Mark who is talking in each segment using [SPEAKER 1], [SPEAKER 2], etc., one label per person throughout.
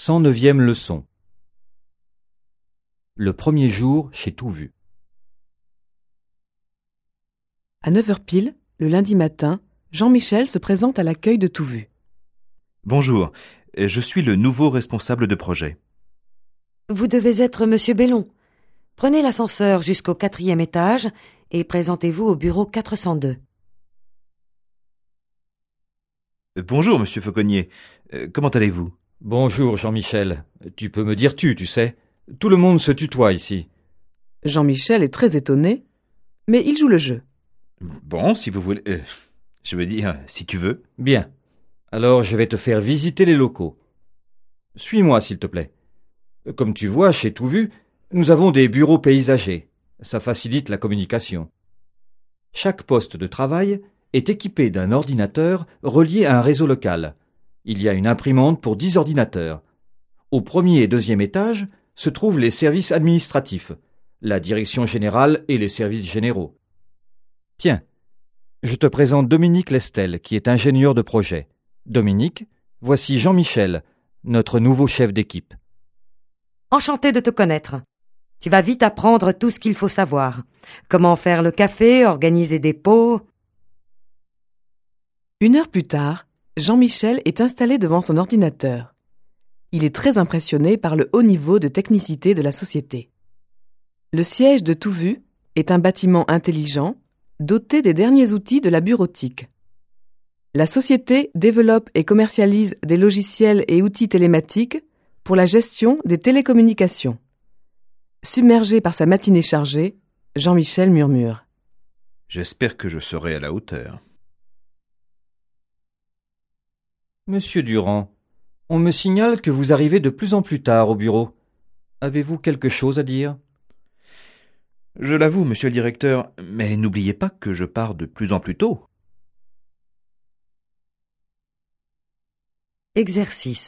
[SPEAKER 1] 109e leçon. Le premier jour chez Tout Vu.
[SPEAKER 2] À 9h pile, le lundi matin, Jean-Michel se présente à l'accueil de Tout Vu.
[SPEAKER 3] Bonjour, je suis le nouveau responsable de projet.
[SPEAKER 4] Vous devez être Monsieur Bellon. Prenez l'ascenseur jusqu'au 4e étage et présentez-vous au bureau 402.
[SPEAKER 3] Bonjour, monsieur Fauconnier. Comment allez-vous?
[SPEAKER 1] Bonjour Jean-Michel. Tu peux me dire tu sais. Tout le monde se tutoie ici.
[SPEAKER 2] Jean-Michel est très étonné, mais il joue le jeu.
[SPEAKER 3] Bon, si vous voulez... je veux dire, si tu veux.
[SPEAKER 1] Bien. Alors je vais te faire visiter les locaux. Suis-moi s'il te plaît. Comme tu vois, chez Tout Vu, nous avons des bureaux paysagers. Ça facilite la communication. Chaque poste de travail est équipé d'un ordinateur relié à un réseau local. Il y a une imprimante pour 10 ordinateurs. Au premier et deuxième étage se trouvent les services administratifs, la direction générale et les services généraux. Tiens, je te présente Dominique Lestel, qui est ingénieur de projet. Dominique, voici Jean-Michel, notre nouveau chef d'équipe.
[SPEAKER 4] Enchanté de te connaître. Tu vas vite apprendre tout ce qu'il faut savoir. Comment faire le café, organiser des pots.
[SPEAKER 2] 1 heure plus tard, Jean-Michel est installé devant son ordinateur. Il est très impressionné par le haut niveau de technicité de la société. Le siège de Tout Vu est un bâtiment intelligent, doté des derniers outils de la bureautique. La société développe et commercialise des logiciels et outils télématiques pour la gestion des télécommunications. Submergé par sa matinée chargée, Jean-Michel murmure.
[SPEAKER 3] J'espère que je serai à la hauteur.
[SPEAKER 1] Monsieur Durand, on me signale que vous arrivez de plus en plus tard au bureau. Avez-vous quelque chose à dire?
[SPEAKER 3] Je l'avoue, monsieur le directeur, mais n'oubliez pas que je pars de plus en plus tôt.
[SPEAKER 4] Exercice.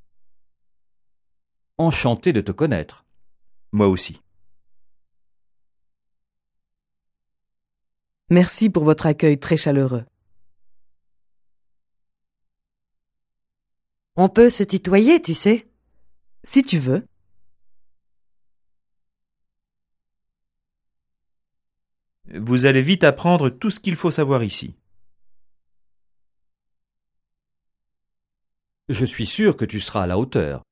[SPEAKER 1] Enchanté de te connaître.
[SPEAKER 3] Moi aussi.
[SPEAKER 2] Merci pour votre accueil très chaleureux.
[SPEAKER 4] On peut se tutoyer, tu sais.
[SPEAKER 2] Si tu veux.
[SPEAKER 3] Vous allez vite apprendre tout ce qu'il faut savoir ici.
[SPEAKER 1] Je suis sûr que tu seras à la hauteur.